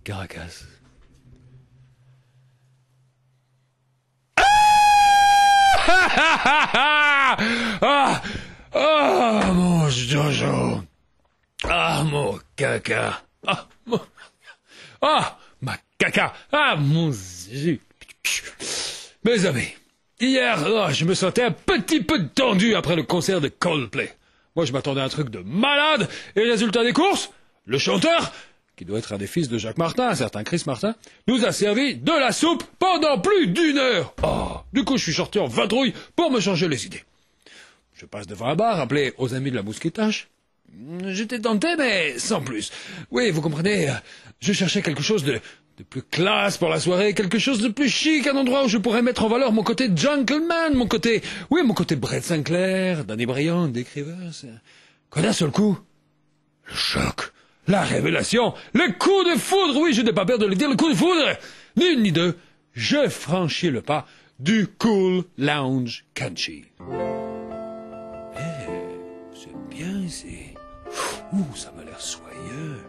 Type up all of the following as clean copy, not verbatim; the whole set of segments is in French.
Caracas. Mon Jojo. Mon caca. Ma caca. Mon zut. Mes amis, hier, je me sentais un petit peu tendu après le concert de Coldplay. Moi, je m'attendais à un truc de malade, et résultat des courses, le chanteur, qui doit être un des fils de Jacques Martin, un certain Chris Martin, nous a servi de la soupe pendant plus d'une heure. Du coup, je suis sorti en vadrouille pour me changer les idées. Je passe devant un bar appelé Aux Amis de la Mousquetache. J'étais tenté, mais sans plus. Oui, vous comprenez, je cherchais quelque chose de plus classe pour la soirée, quelque chose de plus chic, un endroit où je pourrais mettre en valeur mon côté gentleman, mon côté Brett Sinclair, Danny Bryan, Dick Rivers. Quand d'un seul coup, le choc, la révélation, le coup de foudre, oui, je n'ai pas peur de le dire, le coup de foudre, ni une ni deux, je franchis le pas du Cool Lounge Country. C'est bien ici. Ça m'a l'air soyeux.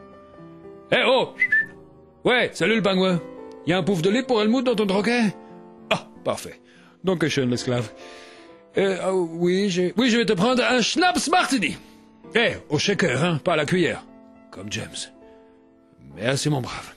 Ouais, salut le pingouin. Y a un pouf de lait pour Helmut dans ton troquet? Parfait. Donc schön, l'esclave. Oui, je vais te prendre un Schnaps Martini. Au shaker, hein, pas à la cuillère. Comme James. Merci, mon brave.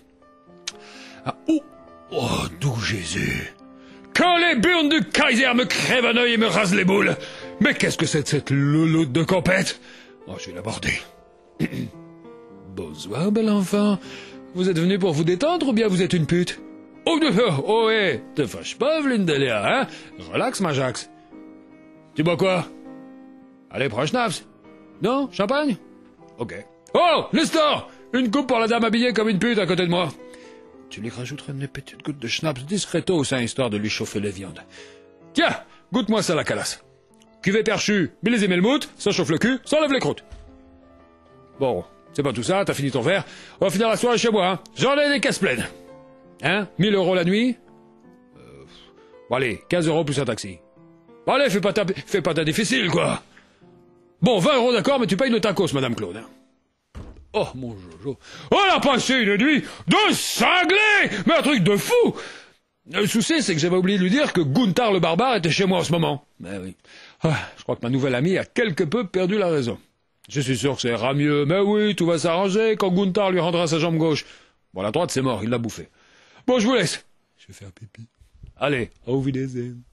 Doux Jésus. Quand les burnes du Kaiser me crèvent un œil et me rasent les boules. Mais qu'est-ce que c'est de cette louloute de compète? Je vais l'aborder. Bonsoir, bel enfant. Vous êtes venu pour vous détendre ou bien vous êtes une pute? Te fâche pas, Vlindelia, hein? Relax, ma Jax. Tu bois quoi? Allez, prends un schnaps. Non? Champagne? Ok. Nestor! Une coupe pour la dame habillée comme une pute à côté de moi. Tu lui rajouteras une petite goutte de schnapps discretos, histoire de lui chauffer les viandes. Tiens, goûte-moi ça, la calasse. Cuvée perchue, millésime Helmut, ça chauffe le cul, ça lève les croûtes. Bon, c'est pas tout ça, t'as fini ton verre. On va finir la soirée chez moi, hein. J'en ai des caisses pleines. 1000 € la nuit? Bon allez, 15 € plus un taxi. Bon allez, fais pas ta difficile, quoi. Bon, 20 € d'accord, mais tu payes nos tacos, Madame Claude. Mon Jojo. On a passé une nuit de cinglé! Mais un truc de fou! Le souci, c'est que j'avais oublié de lui dire que Gunther le barbare était chez moi en ce moment. Mais oui. Je crois que ma nouvelle amie a quelque peu perdu la raison. Je suis sûr que ça ira mieux, mais oui, tout va s'arranger quand Gunther lui rendra sa jambe gauche. Bon, la droite, c'est mort, il l'a bouffé. Bon, je vous laisse. Je vais faire pipi. Allez, au Wiedersehen.